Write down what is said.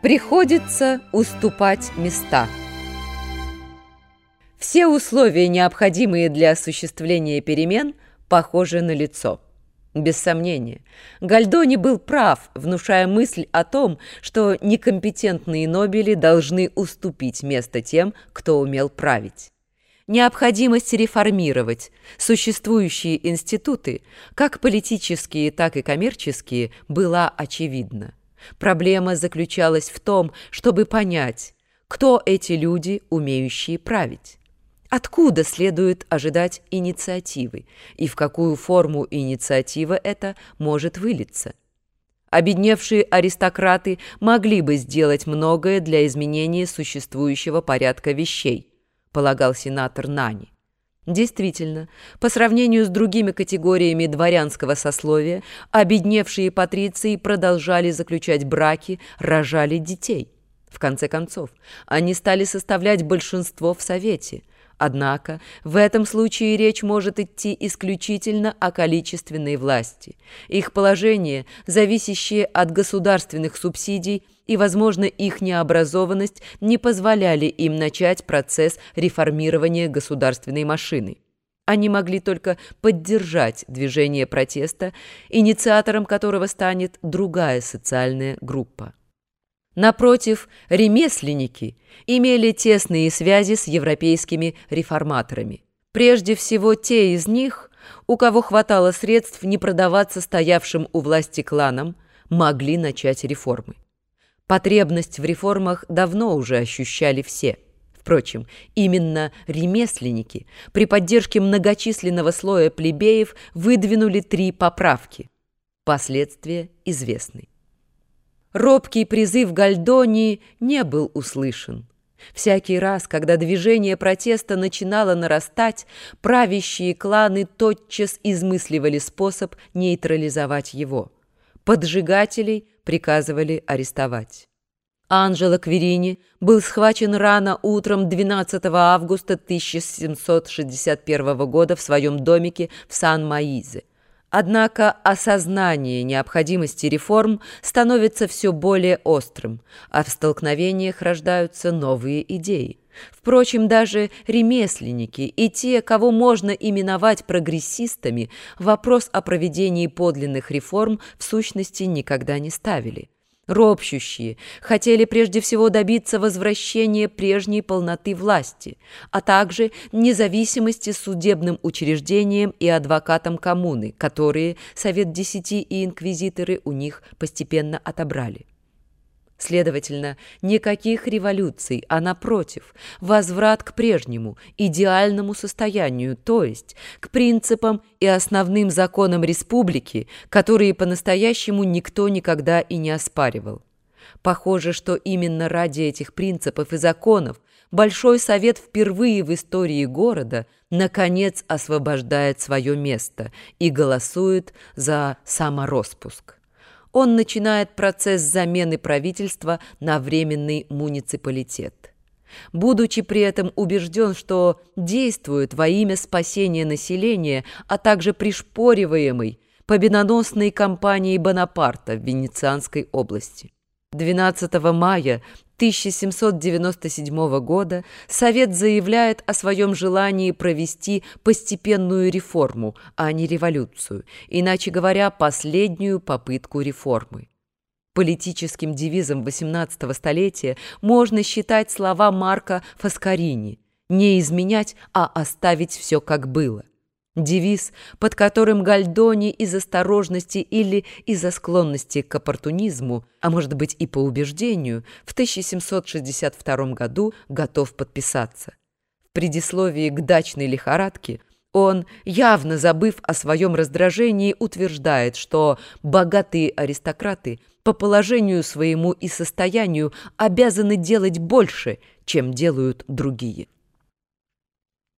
Приходится уступать места. Все условия, необходимые для осуществления перемен, похожи на лицо. Без сомнения, Гальдони был прав, внушая мысль о том, что некомпетентные нобели должны уступить место тем, кто умел править. Необходимость реформировать существующие институты, как политические, так и коммерческие, была очевидна. Проблема заключалась в том, чтобы понять, кто эти люди, умеющие править. Откуда следует ожидать инициативы и в какую форму инициатива эта может вылиться? Обедневшие аристократы могли бы сделать многое для изменения существующего порядка вещей, полагал сенатор Нани. Действительно, по сравнению с другими категориями дворянского сословия, обедневшие патриции продолжали заключать браки, рожали детей. В конце концов, они стали составлять большинство в Совете. Однако в этом случае речь может идти исключительно о количественной власти. Их положение, зависящее от государственных субсидий, и, возможно, их необразованность не позволяли им начать процесс реформирования государственной машины. Они могли только поддержать движение протеста, инициатором которого станет другая социальная группа. Напротив, ремесленники имели тесные связи с европейскими реформаторами. Прежде всего, те из них, у кого хватало средств не продаваться стоявшим у власти кланам, могли начать реформы. Потребность в реформах давно уже ощущали все. Впрочем, именно ремесленники при поддержке многочисленного слоя плебеев выдвинули 3 поправки. Последствия известны. Робкий призыв Гальдони не был услышан. Всякий раз, когда движение протеста начинало нарастать, правящие кланы тотчас измысливали способ нейтрализовать его. Поджигателей приказывали арестовать. Анджело Кверини был схвачен рано утром 12 августа 1761 года в своем домике в Сан-Маизе. Однако осознание необходимости реформ становится все более острым, а в столкновениях рождаются новые идеи. Впрочем, даже ремесленники и те, кого можно именовать прогрессистами, вопрос о проведении подлинных реформ в сущности никогда не ставили. Ропщущие хотели прежде всего добиться возвращения прежней полноты власти, а также независимости судебным учреждениям и адвокатам коммуны, которые Совет Десяти и инквизиторы у них постепенно отобрали. Следовательно, никаких революций, а напротив, возврат к прежнему, идеальному состоянию, то есть к принципам и основным законам республики, которые по-настоящему никто никогда и не оспаривал. Похоже, что именно ради этих принципов и законов Большой Совет впервые в истории города наконец освобождает свое место и голосует за самороспуск. Он начинает процесс замены правительства на временный муниципалитет. Будучи при этом убежден, что действует во имя спасения населения, а также пришпориваемый победоносной кампанией Бонапарта в Венецианской области. 12 мая 1797 года Совет заявляет о своем желании провести постепенную реформу, а не революцию, иначе говоря, последнюю попытку реформы. Политическим девизом XVIII столетия можно считать слова Марка Фаскарини «не изменять, а оставить все как было». Девиз, под которым Гальдони из осторожности или из-за склонности к оппортунизму, а может быть и по убеждению, в 1762 году готов подписаться. В предисловии к «Дачной лихорадке» он, явно забыв о своем раздражении, утверждает, что богатые аристократы по положению своему и состоянию обязаны делать больше, чем делают другие.